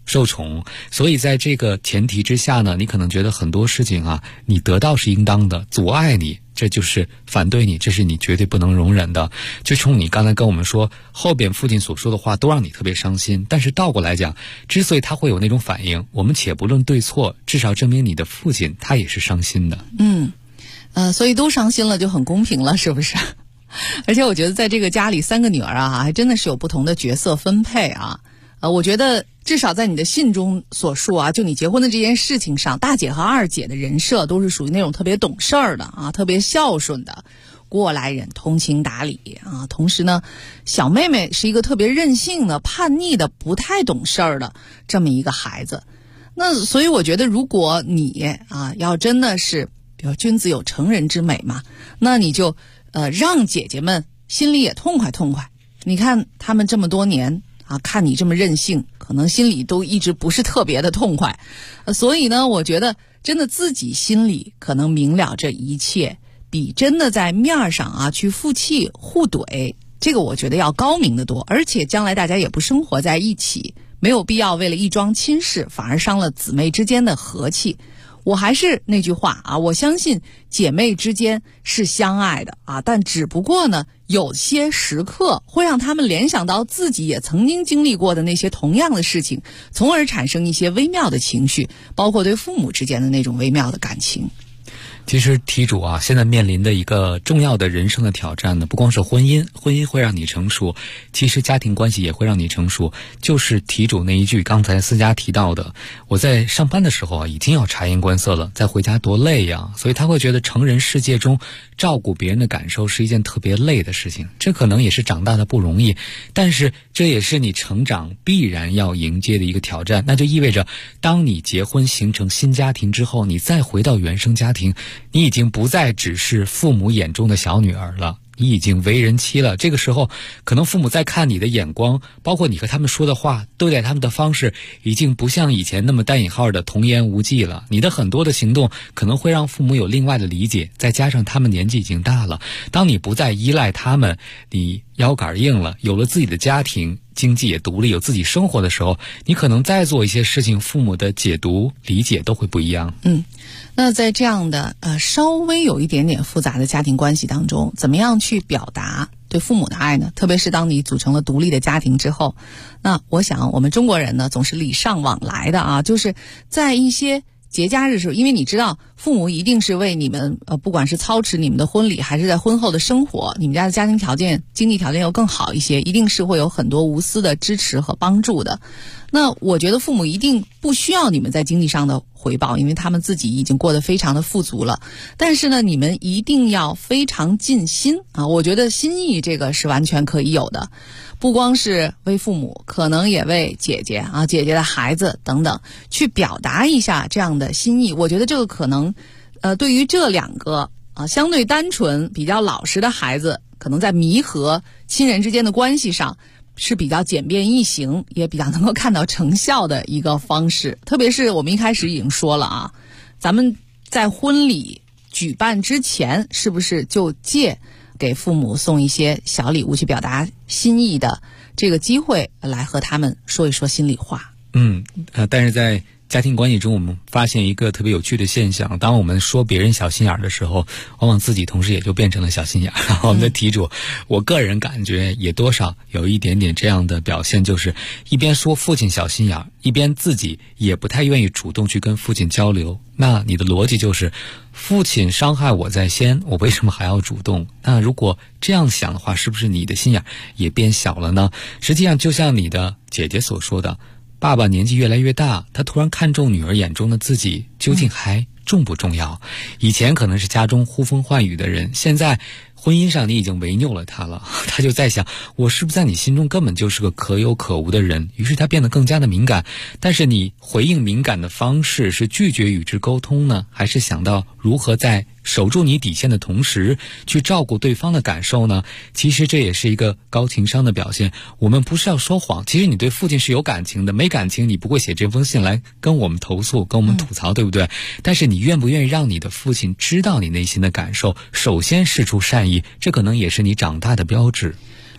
受宠，所以在这个前提之下呢，你可能觉得很多事情啊，你得到是应当的，阻碍你，这就是反对你，这是你绝对不能容忍的。就冲你刚才跟我们说，后边父亲所说的话都让你特别伤心，但是倒过来讲，之所以他会有那种反应，我们且不论对错，至少证明你的父亲他也是伤心的。 所以都伤心了就很公平了，是不是？而且我觉得在这个家里3个女儿啊，还真的是有不同的角色分配啊。我觉得至少在你的信中所述啊，就你结婚的这件事情上，大姐和二姐的人设都是属于那种特别懂事儿的啊，特别孝顺的过来人，通情达理啊。同时呢，小妹妹是一个特别任性的、叛逆的、不太懂事儿的这么一个孩子。那所以我觉得，如果你啊要真的是，比如君子有成人之美嘛，那你就让姐姐们心里也痛快痛快。你看他们这么多年啊，看你这么任性，可能心里都一直不是特别的痛快。所以呢，我觉得真的自己心里可能明了这一切，比真的在面上啊去负气互怼，这个我觉得要高明得多。而且将来大家也不生活在一起，没有必要为了一桩亲事反而伤了姊妹之间的和气。我还是那句话啊，我相信姐妹之间是相爱的啊，但只不过呢，有些时刻会让他们联想到自己也曾经经历过的那些同样的事情，从而产生一些微妙的情绪，包括对父母之间的那种微妙的感情。 其实题主啊，现在面临的一个重要的人生的挑战呢，不光是婚姻会让你成熟，其实家庭关系也会让你成熟。就是题主那一句刚才思佳提到的，我在上班的时候啊，已经要察言观色了，再回家多累呀。所以他会觉得成人世界中照顾别人的感受是一件特别累的事情，这可能也是长大的不容易，但是这也是你成长必然要迎接的一个挑战。那就意味着当你结婚形成新家庭之后，你再回到原生家庭，你已经不再只是父母眼中的小女儿了，你已经为人妻了。这个时候可能父母在看你的眼光，包括你和他们说的话，对待他们的方式，已经不像以前那么带引号的童言无忌了。你的很多的行动可能会让父母有另外的理解，再加上他们年纪已经大了，当你不再依赖他们，你腰杆硬了，有了自己的家庭，经济也独立，有自己生活的时候，你可能再做一些事情，父母的解读理解都会不一样。 那在这样的稍微有一点点复杂的家庭关系当中，怎么样去表达对父母的爱呢？特别是当你组成了独立的家庭之后，那我想我们中国人呢总是礼尚往来的啊，就是在一些节假日时候，因为你知道父母一定是为你们不管是操持你们的婚礼，还是在婚后的生活，你们家的家庭条件经济条件又更好一些，一定是会有很多无私的支持和帮助的。那我觉得父母一定不需要你们在经济上的回报，因为他们自己已经过得非常的富足了，但是呢你们一定要非常尽心啊，我觉得心意这个是完全可以有的，不光是为父母，可能也为姐姐啊、姐姐的孩子等等去表达一下这样的心意。我觉得这个可能对于这两个相对单纯比较老实的孩子，可能在弥合亲人之间的关系上是比较简便易行，也比较能够看到成效的一个方式。特别是我们一开始已经说了啊，咱们在婚礼举办之前，是不是就借给父母送一些小礼物去表达心意的这个机会，来和他们说一说心里话。 但是在家庭关系中，我们发现一个特别有趣的现象，当我们说别人小心眼的时候，往往自己同时也就变成了小心眼。我们的题主我个人感觉也多少有一点点这样的表现，就是一边说父亲小心眼，一边自己也不太愿意主动去跟父亲交流。那你的逻辑就是父亲伤害我在先，我为什么还要主动？那如果这样想的话，是不是你的心眼也变小了呢？实际上就像你的姐姐所说的，爸爸年纪越来越大，他突然看重女儿眼中的自己，究竟还重不重要？以前可能是家中呼风唤雨的人，现在婚姻上你已经违拗了他了，他就在想，我是不是在你心中根本就是个可有可无的人？于是他变得更加的敏感。但是你回应敏感的方式是拒绝与之沟通呢，还是想到如何在守住你底线的同时去照顾对方的感受呢？其实这也是一个高情商的表现。我们不是要说谎，其实你对父亲是有感情的，没感情你不会写这封信来跟我们投诉，跟我们吐槽，对不对？但是你愿不愿意让你的父亲知道你内心的感受，首先释出善意，这可能也是你长大的标志。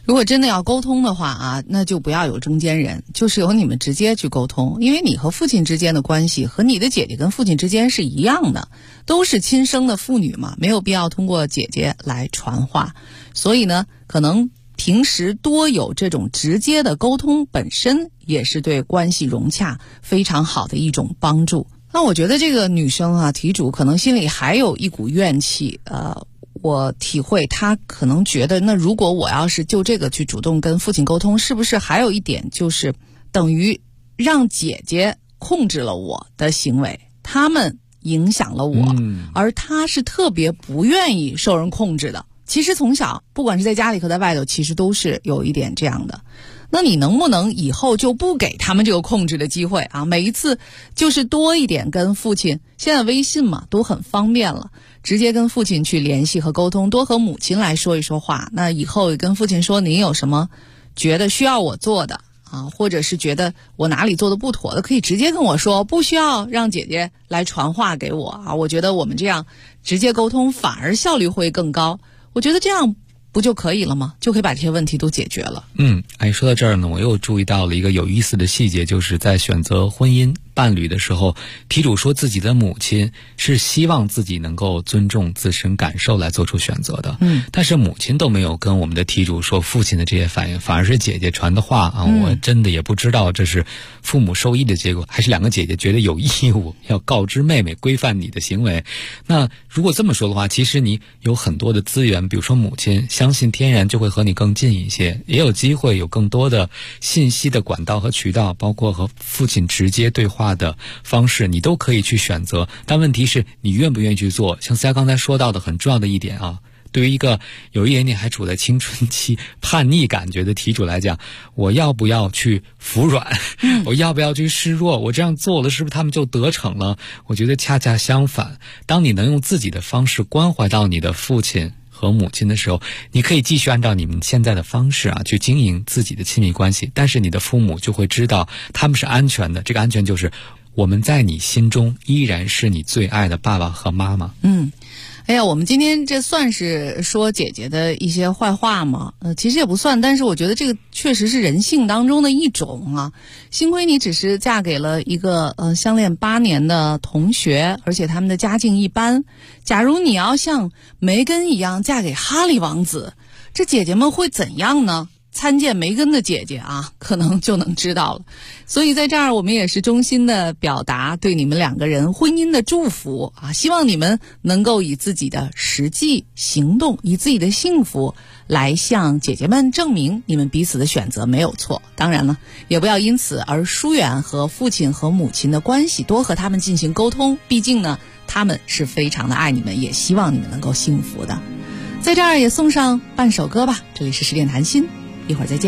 如果真的要沟通的话啊，那就不要有中间人，就是由你们直接去沟通。因为你和父亲之间的关系和你的姐姐跟父亲之间是一样的，都是亲生的父女嘛，没有必要通过姐姐来传话。所以呢，可能平时多有这种直接的沟通，本身也是对关系融洽非常好的一种帮助。那我觉得这个女生啊，题主可能心里还有一股怨气，我体会她可能觉得，那如果我要是就这个去主动跟父亲沟通，是不是还有一点就是等于让姐姐控制了我的行为，他们影响了我，而她是特别不愿意受人控制的。其实从小不管是在家里和在外头，其实都是有一点这样的。那你能不能以后就不给他们这个控制的机会啊？每一次就是多一点跟父亲，现在微信嘛都很方便了，直接跟父亲去联系和沟通，多和母亲来说一说话。那以后跟父亲说您有什么觉得需要我做的啊，或者是觉得我哪里做的不妥的，可以直接跟我说，不需要让姐姐来传话给我啊。我觉得我们这样直接沟通反而效率会更高，我觉得这样不就可以了吗？就可以把这些问题都解决了。 说到这儿呢，我又注意到了一个有意思的细节，就是在选择婚姻伴侣的时候，题主说自己的母亲是希望自己能够尊重自身感受来做出选择的。但是母亲都没有跟我们的题主说父亲的这些反应，反而是姐姐传的话啊。我真的也不知道这是父母受益的结果，还是两个姐姐觉得有义务要告知妹妹规范你的行为。那如果这么说的话，其实你有很多的资源，比如说母亲相信天然就会和你更近一些，也有机会有更多的信息的管道和渠道，包括和父亲直接对话的方式，你都可以去选择。但问题是你愿不愿意去做。像思佳刚才说到的很重要的一点啊，对于一个有一点点还处在青春期叛逆感觉的题主来讲，我要不要去服软？我要不要去示弱？我这样做了是不是他们就得逞了？我觉得恰恰相反，当你能用自己的方式关怀到你的父亲和母亲的时候，你可以继续按照你们现在的方式啊去经营自己的亲密关系，但是你的父母就会知道他们是安全的。这个安全就是我们在你心中依然是你最爱的爸爸和妈妈。 我们今天这算是说姐姐的一些坏话吗？其实也不算，但是我觉得这个确实是人性当中的一种啊。幸亏你只是嫁给了一个相恋8年的同学，而且他们的家境一般。假如你要像梅根一样嫁给哈利王子，这姐姐们会怎样呢？参见梅根的姐姐啊，可能就能知道了。所以在这儿我们也是衷心的表达对你们两个人婚姻的祝福啊，希望你们能够以自己的实际行动，以自己的幸福来向姐姐们证明你们彼此的选择没有错。当然了，也不要因此而疏远和父亲和母亲的关系，多和他们进行沟通，毕竟呢他们是非常的爱你们，也希望你们能够幸福的。在这儿也送上半首歌吧，这里是十点谈心，一会儿再见。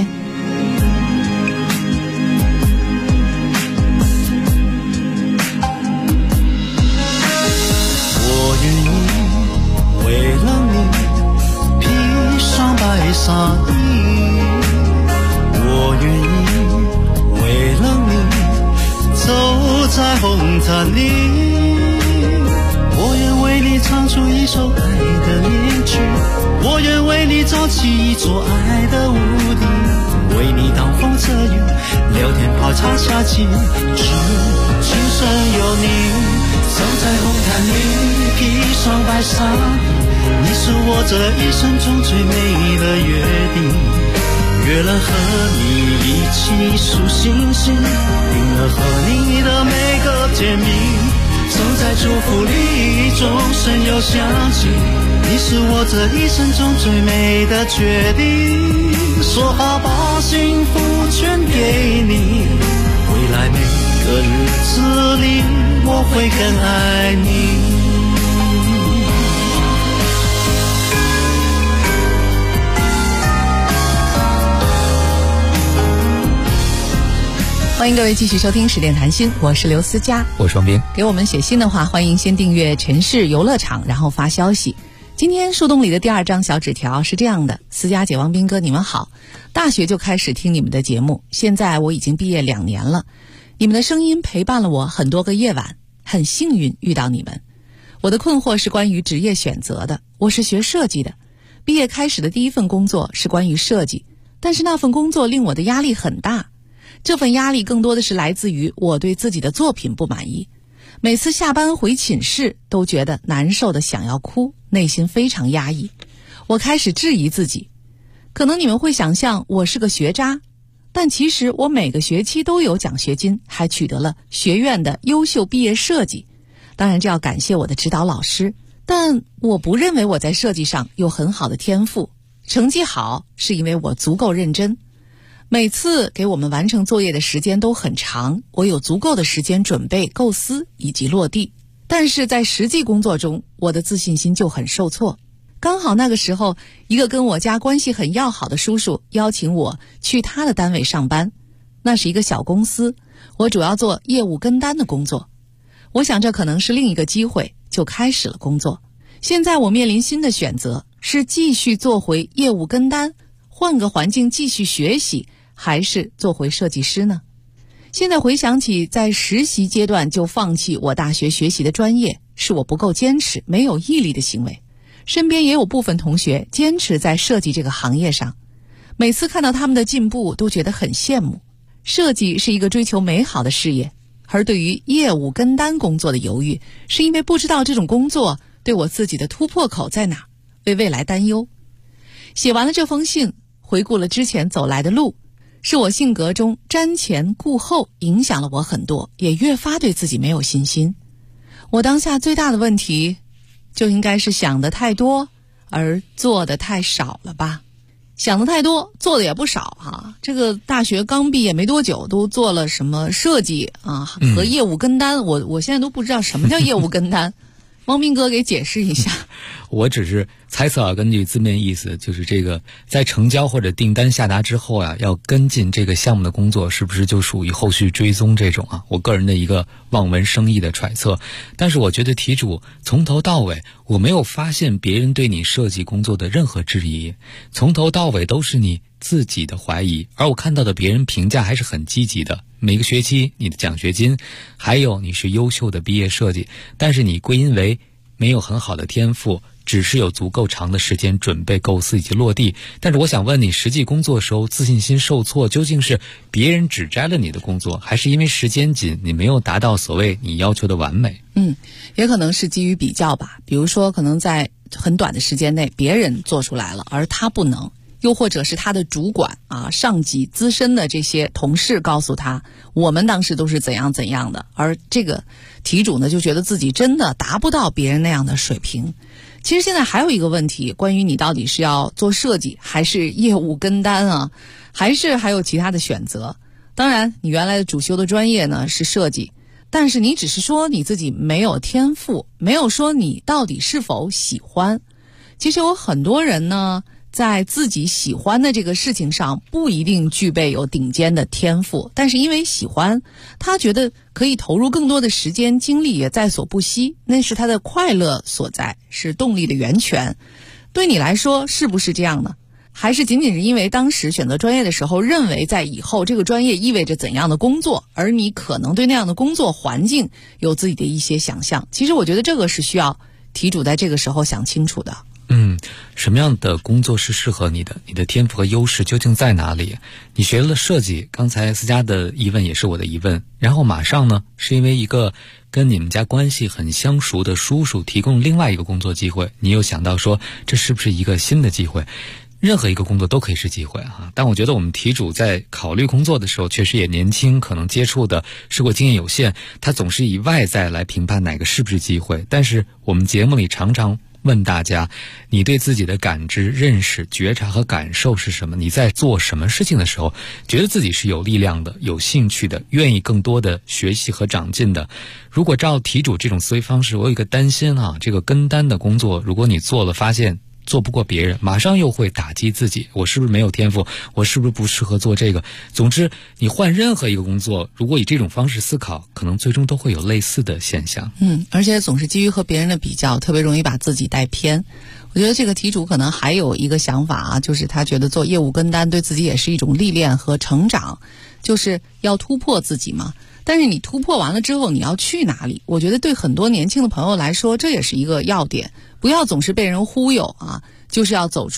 我愿意为了你披上白纱衣，我愿意为了你走在红毯里，我愿为你唱出一首爱的恋曲，我愿为你造起一座爱的屋顶，为你挡风遮雨，聊天泡茶下棋，只今生有你，走在红毯里披上白纱，你是我这一生中最美的约定。约了和你一起数星星，定了和你的每个天明，走在祝福里，钟声又响起，你是我这一生中最美的决定。说好把幸福全给你，未来每个日子里我会更爱你。 欢迎各位继续收听十点谈心，我是刘思佳， 我是双冰。 给我们写信的话，欢迎先订阅城市游乐场，然后发消息。今天树洞里的第2张小纸条是这样的：思佳姐、王斌哥，你们好，大学就开始听你们的节目，现在我已经毕业2年了，你们的声音陪伴了我很多个夜晚，很幸运遇到你们。我的困惑是关于职业选择的，我是学设计的，毕业开始的第一份工作是关于设计， 但是那份工作令我的压力很大，这份压力更多的是来自于我对自己的作品不满意。每次下班回寝室都觉得难受的想要哭，内心非常压抑。我开始质疑自己，可能你们会想象我是个学渣，但其实我每个学期都有奖学金，还取得了学院的优秀毕业设计。当然这要感谢我的指导老师，但我不认为我在设计上有很好的天赋。成绩好是因为我足够认真，每次给我们完成作业的时间都很长，我有足够的时间准备、构思以及落地。但是在实际工作中，我的自信心就很受挫。刚好那个时候，一个跟我家关系很要好的叔叔邀请我去他的单位上班，那是一个小公司，我主要做业务跟单的工作。我想这可能是另一个机会，就开始了工作。现在我面临新的选择，是继续做回业务跟单，换个环境继续学习，还是做回设计师呢？现在回想起在实习阶段就放弃我大学学习的专业，是我不够坚持、没有毅力的行为。身边也有部分同学坚持在设计这个行业上，每次看到他们的进步都觉得很羡慕。设计是一个追求美好的事业，而对于业务跟单工作的犹豫，是因为不知道这种工作对我自己的突破口在哪，为未来担忧。写完了这封信，回顾了之前走来的路，是我性格中瞻前顾后影响了我很多，也越发对自己没有信心。我当下最大的问题就应该是想得太多而做得太少了吧。想得太多，做的也不少哈。这个大学刚毕业没多久，都做了什么设计啊和业务跟单，我现在都不知道什么叫业务跟单。汪斌哥给解释一下。 我只是猜测啊，根据字面意思，就是这个在成交或者订单下达之后啊，要跟进这个项目的工作，是不是就属于后续追踪这种啊？我个人的一个望文生义的揣测。但是我觉得题主从头到尾，我没有发现别人对你设计工作的任何质疑，从头到尾都是你自己的怀疑，而我看到的别人评价还是很积极的。每个学期你的奖学金，还有你是优秀的毕业设计，但是你归因为没有很好的天赋，只是有足够长的时间准备、构思以及落地。但是我想问你，实际工作时候自信心受挫，究竟是别人指摘了你的工作，还是因为时间紧，你没有达到所谓你要求的完美？ 也可能是基于比较吧。比如说，可能在很短的时间内，别人做出来了，而他不能。又或者是他的主管啊、上级、资深的这些同事告诉他，我们当时都是怎样怎样的，而这个题主呢就觉得自己真的达不到别人那样的水平。其实现在还有一个问题，关于你到底是要做设计还是业务跟单啊，还有其他的选择。当然你原来的主修的专业呢是设计，但是你只是说你自己没有天赋，没有说你到底是否喜欢。其实有很多人呢在自己喜欢的这个事情上不一定具备有顶尖的天赋，但是因为喜欢，他觉得可以投入更多的时间精力也在所不惜，那是他的快乐所在，是动力的源泉。对你来说是不是这样呢？还是仅仅是因为当时选择专业的时候认为在以后这个专业意味着怎样的工作，而你可能对那样的工作环境有自己的一些想象。其实我觉得这个是需要题主在这个时候想清楚的。 什么样的工作是适合你的？你的天赋和优势究竟在哪里？你学了设计，刚才思佳的疑问也是我的疑问，然后马上呢，是因为一个跟你们家关系很相熟的叔叔提供另外一个工作机会，你又想到说这是不是一个新的机会？任何一个工作都可以是机会啊，但我觉得我们题主在考虑工作的时候确实也年轻，可能接触的社会经验有限，他总是以外在来评判哪个是不是机会。但是我们节目里常常问大家，你对自己的感知、认识、觉察和感受是什么？你在做什么事情的时候觉得自己是有力量的、有兴趣的、愿意更多的学习和长进的？如果照题主这种思维方式，我有一个担心啊，这个跟单的工作如果你做了发现做不过别人，马上又会打击自己，我是不是没有天赋，我是不是不适合做这个。总之你换任何一个工作，如果以这种方式思考，可能最终都会有类似的现象。 而且总是基于和别人的比较，特别容易把自己带偏。我觉得这个题主可能还有一个想法啊，就是他觉得做业务跟单对自己也是一种历练和成长，就是要突破自己嘛。但是你突破完了之后你要去哪里？我觉得对很多年轻的朋友来说这也是一个要点，不要总是被人忽悠啊，就是要走出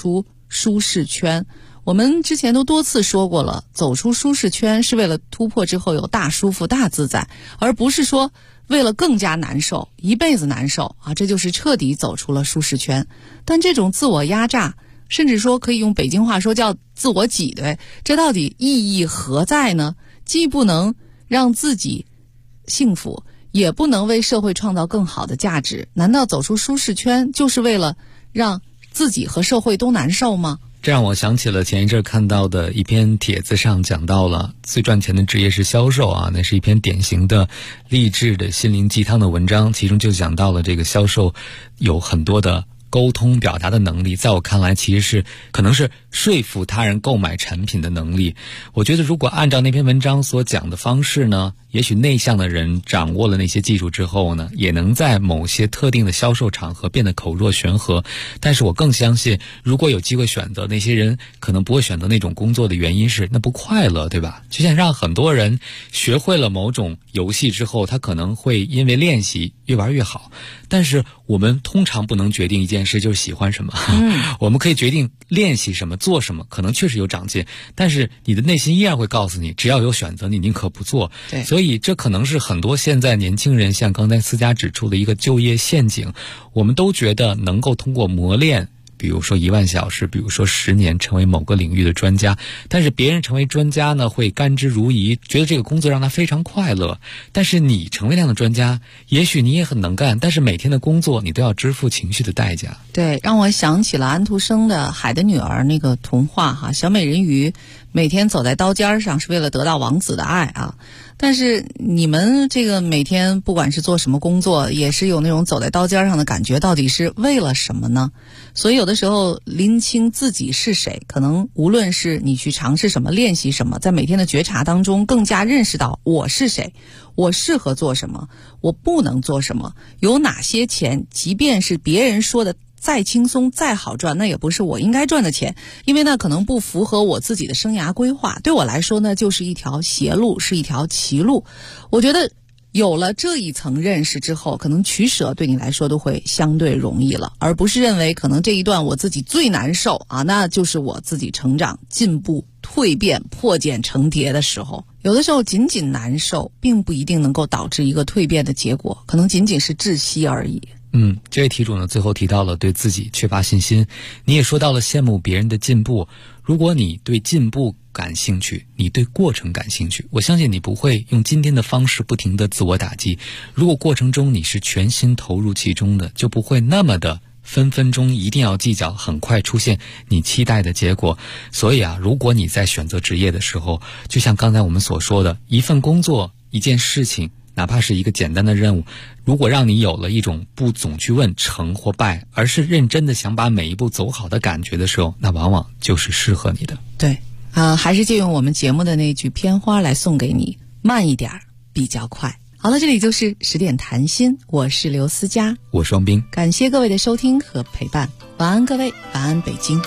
舒适圈。我们之前都多次说过了，走出舒适圈是为了突破之后有大舒服大自在，而不是说为了更加难受，一辈子难受啊，这就是彻底走出了舒适圈。但这种自我压榨，甚至说可以用北京话说叫自我挤兑，这到底意义何在呢？既不能让自己幸福，也不能为社会创造更好的价值，难道走出舒适圈就是为了让自己和社会都难受吗？ 这让我想起了前一阵看到的一篇帖子上讲到了最赚钱的职业是销售啊，那是一篇典型的励志的心灵鸡汤的文章，其中就讲到了这个销售有很多的沟通表达的能力，在我看来其实是可能是说服他人购买产品的能力。我觉得如果按照那篇文章所讲的方式呢，也许内向的人掌握了那些技术之后呢，也能在某些特定的销售场合变得口若悬河。但是我更相信，如果有机会选择，那些人可能不会选择那种工作的原因是那不快乐，对吧？就像让很多人学会了某种游戏之后，他可能会因为练习越玩越好，但是我们通常不能决定一件事就是喜欢什么，我们可以决定练习什么做什么，可能确实有长进，但是你的内心依然会告诉你，只要有选择你宁可不做。 对， 所以这可能是很多现在年轻人像刚才思佳指出的一个就业陷阱。我们都觉得能够通过磨练，比如说1万小时，比如说10年成为某个领域的专家，但是别人成为专家呢会甘之如饴，觉得这个工作让他非常快乐。但是你成为那样的专家，也许你也很能干，但是每天的工作你都要支付情绪的代价。 对，让我想起了安徒生的《海的女儿》那个童话哈，小美人鱼每天走在刀尖上是为了得到王子的爱啊。但是你们这个每天不管是做什么工作，也是有那种走在刀尖上的感觉，到底是为了什么呢？所以有的时候拎清自己是谁，可能无论是你去尝试什么练习什么，在每天的觉察当中更加认识到我是谁，我适合做什么，我不能做什么，有哪些钱即便是别人说的再轻松再好赚，那也不是我应该赚的钱，因为那可能不符合我自己的生涯规划，对我来说呢就是一条邪路，是一条歧路。我觉得有了这一层认识之后，可能取舍对你来说都会相对容易了，而不是认为可能这一段我自己最难受啊，那就是我自己成长进步蜕变破茧成蝶的时候。有的时候仅仅难受并不一定能够导致一个蜕变的结果，可能仅仅是窒息而已。 这位题主呢最后提到了对自己缺乏信心，你也说到了羡慕别人的进步。如果你对进步感兴趣，你对过程感兴趣，我相信你不会用今天的方式不停地自我打击。如果过程中你是全心投入其中的，就不会那么的分分钟一定要计较很快出现你期待的结果。所以如果你在选择职业的时候，就像刚才我们所说的，一份工作一件事情，哪怕是一个简单的任务，如果让你有了一种不总去问成或败，而是认真的想把每一步走好的感觉的时候，那往往就是适合你的。 对，还是借用我们节目的那句片花来送给你，慢一点比较快。好了，这里就是10点谈心，我是刘思佳， 我双冰， 感谢各位的收听和陪伴，晚安各位，晚安北京。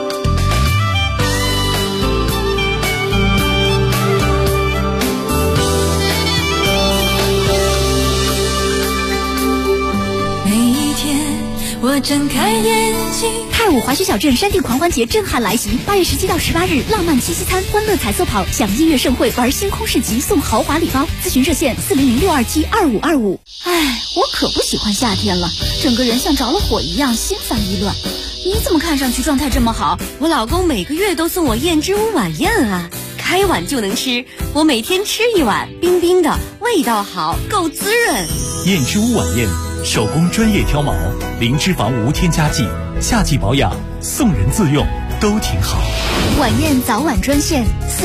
我睁开眼睛，泰武华胥小镇山地狂欢节震撼来袭，8月17到18日，浪漫七夕餐、欢乐彩色跑，享音乐盛会，玩星空市集，送豪华礼包。咨询热线400-627-2525。哎，我可不喜欢夏天了，整个人像着了火一样，心烦意乱。你怎么看上去状态这么好？ 我老公每个月都送我燕之屋晚宴啊，开碗就能吃，我每天吃一碗，冰冰的，味道好，够滋润。 燕之屋晚宴，手工专业挑毛，零脂肪无添加剂，夏季保养，送人自用都挺好。 晚宴早晚专线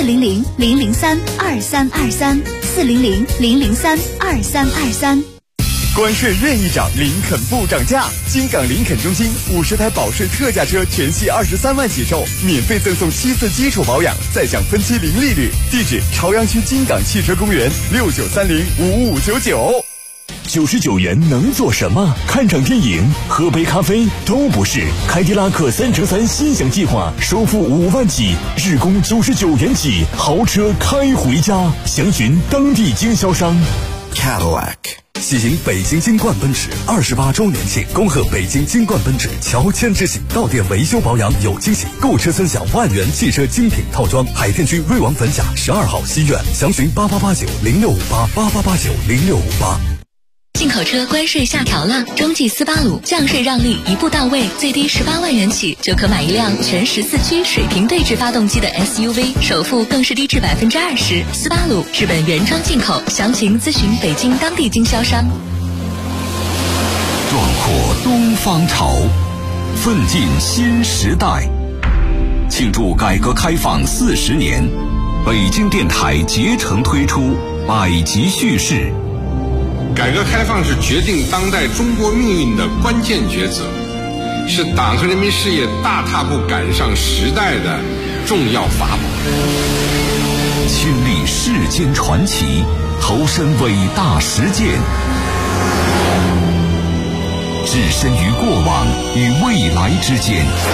400-003-2323，400-003-2323。 关税任意涨，林肯不涨价。金港林肯中心50台保税特价车全系23万起售，免费赠送7次基础保养，再享分期零利率。地址：朝阳区金港汽车公园，6930-5599。 99元能做什么？看场电影、喝杯咖啡都不是。凯迪拉克3乘3心享计划，首付5万起，日供99元起，豪车开回家。详询当地经销商。 Cadillac 喜迎北京金冠奔驰28周年庆，恭贺北京金冠奔驰乔迁之喜，到店维修保养有惊喜，购车尊享万元汽车精品套装。海淀区瑞王粉甲12号西苑，详询8889065888890658。 进口车关税下调了，中际斯巴鲁降税让利一步到位，最低18万元起就可买一辆全14驱水平对置发动机的 SUV， 首付更是低至20%。斯巴鲁日本原装进口，详情咨询北京当地经销商。 壮阔东方潮，奋进新时代。庆祝改革开放40年，北京电台竭诚推出百集叙事。 改革开放是决定当代中国命运的关键抉择，是党和人民事业大踏步赶上时代的重要法宝。 亲历世间传奇，投身伟大实践，置身于过往与未来之间。